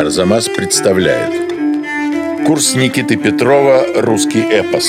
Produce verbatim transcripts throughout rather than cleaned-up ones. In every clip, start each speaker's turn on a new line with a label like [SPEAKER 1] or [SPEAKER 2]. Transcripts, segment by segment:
[SPEAKER 1] Арзамас представляет курс Никиты Петрова «Русский эпос».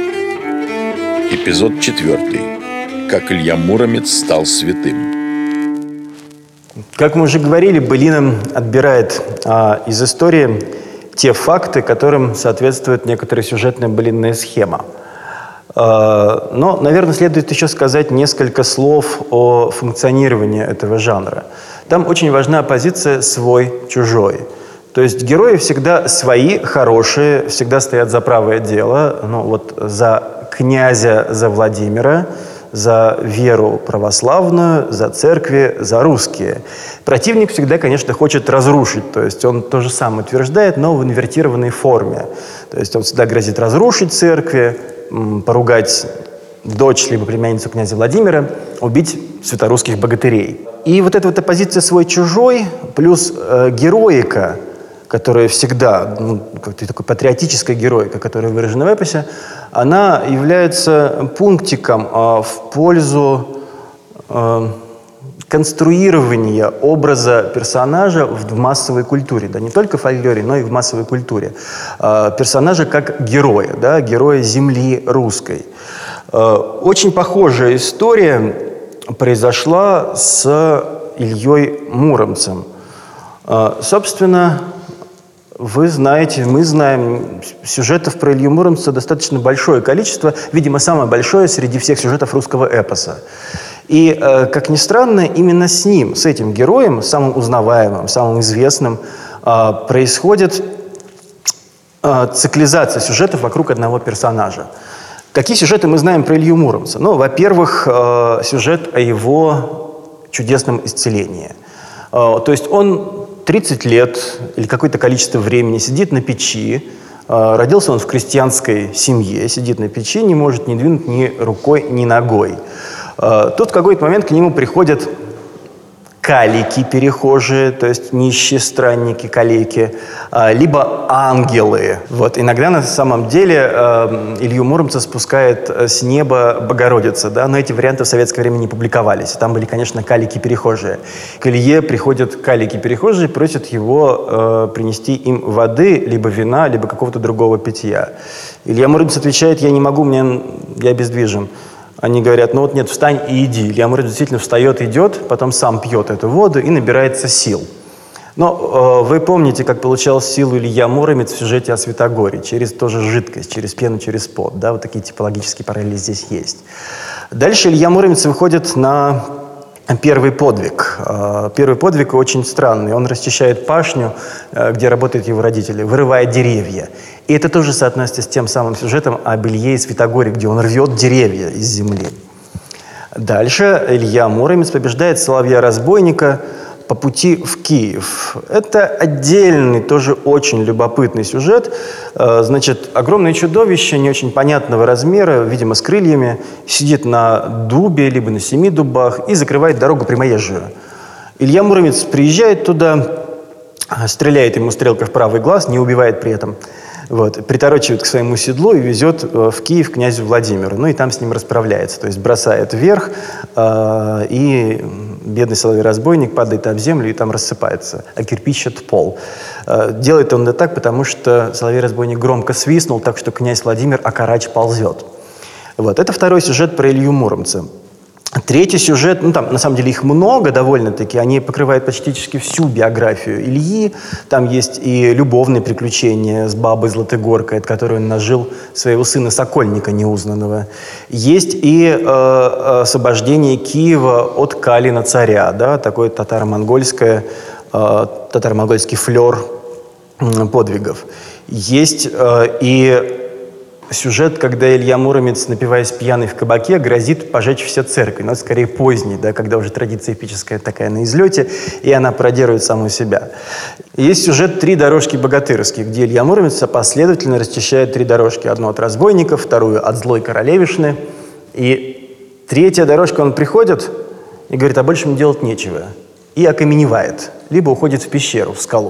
[SPEAKER 1] Эпизод четвертый. Как Илья Муромец стал святым.
[SPEAKER 2] Как мы уже говорили, Былина отбирает а, из истории те факты, которым соответствует некоторая сюжетная былинная схема. А, но, наверное, следует еще сказать несколько слов о функционировании этого жанра. Там очень важна позиция «свой-чужой». То есть герои всегда свои, хорошие, всегда стоят за правое дело, ну, вот за князя, за Владимира, за веру православную, за церкви, за русские. Противник всегда, конечно, хочет разрушить, то есть он то же самое утверждает, но в инвертированной форме. То есть он всегда грозит разрушить церкви, поругать дочь либо племянницу князя Владимира, убить святорусских богатырей. И вот эта вот оппозиция свой-чужой плюс э, героика, которая всегда, ну, такой патриотическая героика, которая выражена в эпосе, она является пунктиком э, в пользу э, конструирования образа персонажа в, в массовой культуре. Да, не только в фольклоре, но и в массовой культуре. Э, персонажа как героя, да, героя земли русской. Э, очень похожая история произошла с Ильей Муромцем. Э, собственно, вы знаете, мы знаем, сюжетов про Илью Муромца достаточно большое количество, видимо, самое большое среди всех сюжетов русского эпоса. И, э, как ни странно, именно с ним, с этим героем, самым узнаваемым, самым известным, э, происходит э, циклизация сюжетов вокруг одного персонажа. Какие сюжеты мы знаем про Илью Муромца? Ну, во-первых, э, сюжет о его чудесном исцелении. Э, то есть он тридцать лет или какое-то количество времени сидит на печи, э, родился он в крестьянской семье, сидит на печи, не может ни двинуть ни рукой, ни ногой. Э, тут в какой-то момент к нему приходят калики перехожие, то есть нищие странники, калеки, э, либо ангелы. Вот. Иногда на самом деле э, Илью Муромца спускает с неба Богородица, да? Но эти варианты в советское время не публиковались. Там были, конечно, калики перехожие. К Илье приходят калики перехожие, просят его э, принести им воды, либо вина, либо какого-то другого питья. Илья Муромец отвечает: я не могу, мне, я обездвижен. Они говорят: ну вот нет, встань и иди. Илья Муромец действительно встает, идет, потом сам пьет эту воду и набирается сил. Но э, вы помните, как получал силу Илья Муромец в сюжете о Святогоре? Через тоже жидкость, через пену, через пот. Да? Вот такие типологические параллели здесь есть. Дальше Илья Муромец выходит на первый подвиг. Э, первый подвиг очень странный. Он расчищает пашню, э, где работают его родители, вырывая деревья. И это тоже соотносится с тем самым сюжетом об Илье и Святогоре, где он рвет деревья из земли. Дальше Илья Муромец побеждает соловья-разбойника по пути в Киев. Это отдельный, тоже очень любопытный сюжет. Значит, огромное чудовище не очень понятного размера, видимо, с крыльями, сидит на дубе, либо на семи дубах и закрывает дорогу прямоезжую. Илья Муромец приезжает туда, стреляет ему стрелкой в правый глаз, не убивает при этом. Вот, приторочивает к своему седлу и везет э, в Киев к князю Владимиру. Ну и там с ним расправляется. То есть бросает вверх, э, и бедный соловей-разбойник падает об землю и там рассыпается, а кирпичит пол. Э, делает он это так, потому что соловей-разбойник громко свистнул, так что князь Владимир, а карач ползет. Вот, это второй сюжет про Илью Муромца. Третий сюжет, ну там на самом деле их много довольно-таки, они покрывают почти всю биографию Ильи. Там есть и любовные приключения с бабой Златогоркой, от которой он нажил своего сына Сокольника неузнанного. Есть и э, освобождение Киева от Калина царя, да, такой татаро-монгольское, э, татаро-монгольский флер э, подвигов. Есть э, и сюжет, когда Илья Муромец, напиваясь пьяный в кабаке, грозит пожечь все церкви, но скорее поздний, да, когда уже традиция эпическая такая на излете, и она пародирует саму себя. Есть сюжет «Три дорожки богатырские», где Илья Муромец последовательно расчищает три дорожки. Одну от разбойников, вторую от злой королевишны. И третья дорожка, он приходит и говорит: а больше мне делать нечего. И окаменевает, либо уходит в пещеру, в скалу.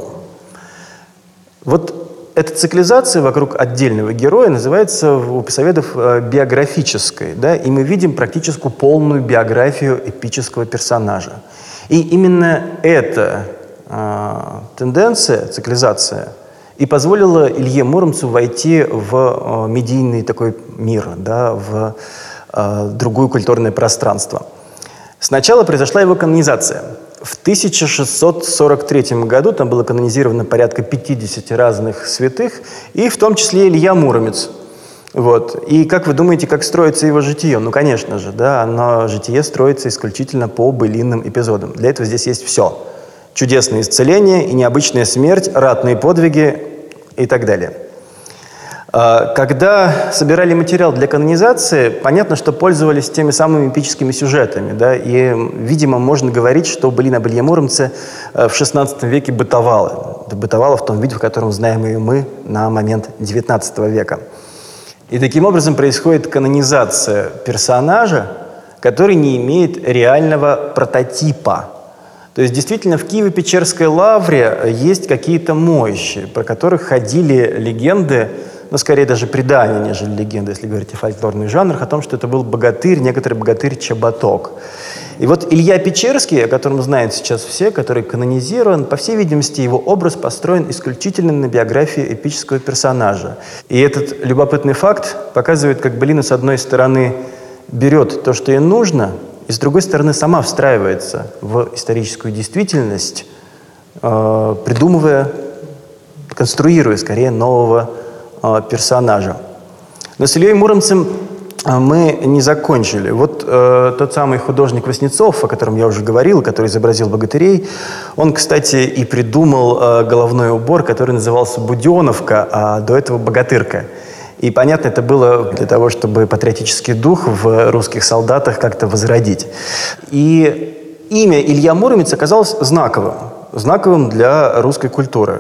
[SPEAKER 2] Вот эта циклизация вокруг отдельного героя называется у писоведов биографической, да, и мы видим практически полную биографию эпического персонажа. И именно это э, тенденция, циклизация, и позволила Илье Муромцу войти в э, медийный такой мир, да, в э, другое культурное пространство. Сначала произошла его канонизация. В тысяча шестьсот сорок третьем году там было канонизировано порядка пятидесяти разных святых, и в том числе Илья Муромец. Вот. И как вы думаете, как строится его житие? Ну, конечно же, да, оно, житие строится исключительно по былинным эпизодам. Для этого здесь есть все. Чудесное исцеление и необычная смерть, ратные подвиги и так далее. Когда собирали материал для канонизации, понятно, что пользовались теми самыми эпическими сюжетами, да, и, видимо, можно говорить, что былин об Илье Муромце в шестнадцатом веке бытовала. Бытовала в том виде, в котором знаем ее мы на момент девятнадцатого века. И таким образом происходит канонизация персонажа, который не имеет реального прототипа. То есть действительно в Киево-Печерской лавре есть какие-то мощи, про которых ходили легенды, но скорее даже предания, нежели легенды, если говорить о фольклорных жанрах, о том, что это был богатырь, некоторый богатырь Чеботок. И вот Илья Печерский, о котором знают сейчас все, который канонизирован, по всей видимости, его образ построен исключительно на биографии эпического персонажа. И этот любопытный факт показывает, как былина, с одной стороны, берет то, что ей нужно, и с другой стороны, сама встраивается в историческую действительность, э, придумывая, конструируя, скорее, нового э, персонажа. Но с Ильей Муромцем мы не закончили. Вот э, тот самый художник Васнецов, о котором я уже говорил, который изобразил богатырей, он, кстати, и придумал э, головной убор, который назывался «Буденовка», а до этого «Богатырка». И, понятно, это было для того, чтобы патриотический дух в русских солдатах как-то возродить. И имя Илья Муромец оказалось знаковым, знаковым для русской культуры.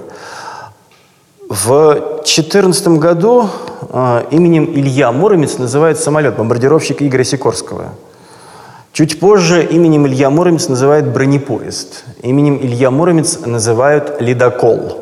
[SPEAKER 2] В две тысячи четырнадцатом году э, именем Илья Муромец называют самолет, бомбардировщик Игоря Сикорского. Чуть позже именем Илья Муромец называют бронепоезд. Именем Илья Муромец называют ледокол.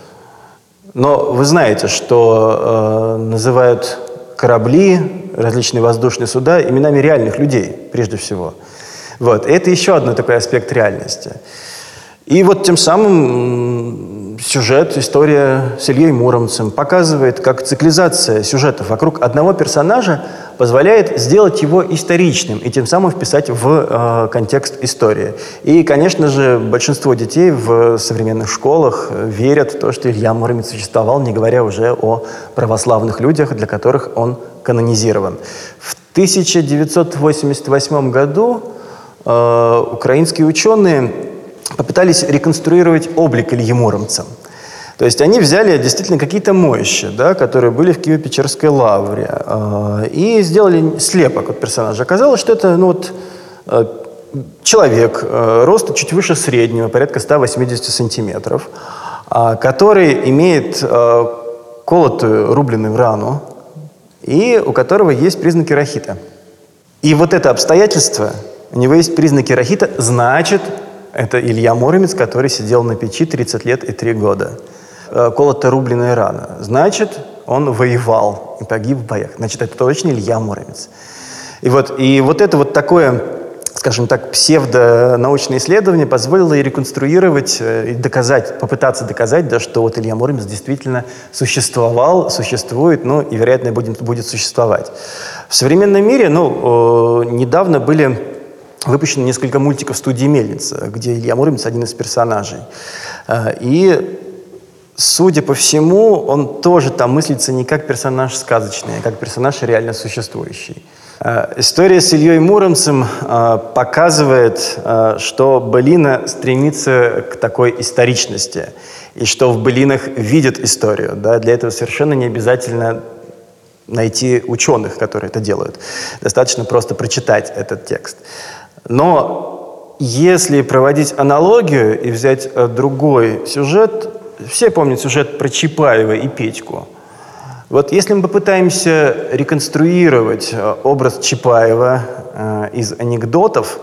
[SPEAKER 2] Но вы знаете, что э, называют корабли, различные воздушные суда именами реальных людей, прежде всего. Вот. Это еще один такой аспект реальности. И вот тем самым сюжет, история с Ильей Муромцем показывает, как циклизация сюжетов вокруг одного персонажа позволяет сделать его историчным и тем самым вписать в э, контекст истории. И, конечно же, большинство детей в современных школах верят в то, что Илья Муромец существовал, не говоря уже о православных людях, для которых он канонизирован. В тысяча девятьсот восемьдесят восьмом году э, украинские ученые попытались реконструировать облик Ильи Муромца. То есть они взяли действительно какие-то мощи, да, которые были в Киево-Печерской лавре, э, и сделали слепок от персонажа. Оказалось, что это ну, вот, э, человек, э, роста чуть выше среднего, порядка ста восьмидесяти сантиметров, э, который имеет э, колотую рубленную рану и у которого есть признаки рахита. И вот это обстоятельство, у него есть признаки рахита, значит, это Илья Муромец, который сидел на печи тридцать лет и три года. Колотая рубленная рана. Значит, он воевал и погиб в боях. Значит, это точно Илья Муромец. И вот, и вот это вот такое, скажем так, псевдонаучное исследование позволило и реконструировать, и доказать, попытаться доказать, да, что вот Илья Муромец действительно существовал, существует, ну и, вероятно, будет, будет существовать. В современном мире, ну, недавно были выпущено несколько мультиков студии «Мельница», где Илья Муромец один из персонажей. И, судя по всему, он тоже там мыслится не как персонаж сказочный, а как персонаж реально существующий. История с Ильей Муромцем показывает, что былина стремится к такой историчности, и что в былинах видят историю. Да? Для этого совершенно не обязательно найти ученых, которые это делают. Достаточно просто прочитать этот текст. Но если проводить аналогию и взять другой сюжет, все помнят сюжет про Чапаева и Петьку. Вот если мы попытаемся реконструировать образ Чапаева э, из анекдотов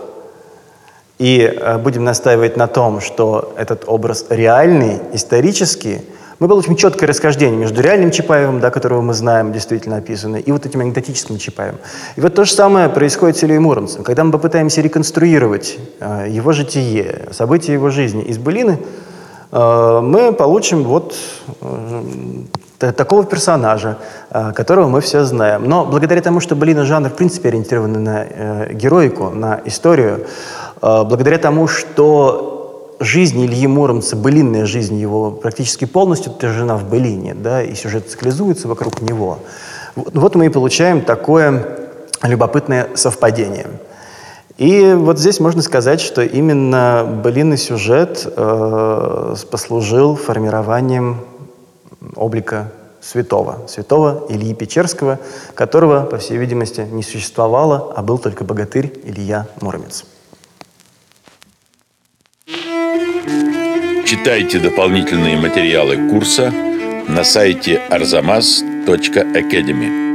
[SPEAKER 2] и э, будем настаивать на том, что этот образ реальный, исторический, мы получим четкое расхождение между реальным Чапаевым, да, которого мы знаем, действительно описанный, и вот этим анекдотическим Чапаевым. И вот то же самое происходит с Ильей Муромцем. Когда мы попытаемся реконструировать э, его житие, события его жизни из былины, мы получим вот такого персонажа, которого мы все знаем. Но благодаря тому, что былина жанр в принципе ориентирован на героику, на историю, благодаря тому, что жизнь Ильи Муромца, былинная жизнь его практически полностью отражена в былине, да, и сюжет циклизуется вокруг него, вот мы и получаем такое любопытное совпадение. И вот здесь можно сказать, что именно былинный сюжет э, послужил формированием облика святого, святого Ильи Печерского, которого, по всей видимости, не существовало, а был только богатырь Илья Муромец.
[SPEAKER 1] Читайте дополнительные материалы курса на сайте арзамас точка академи.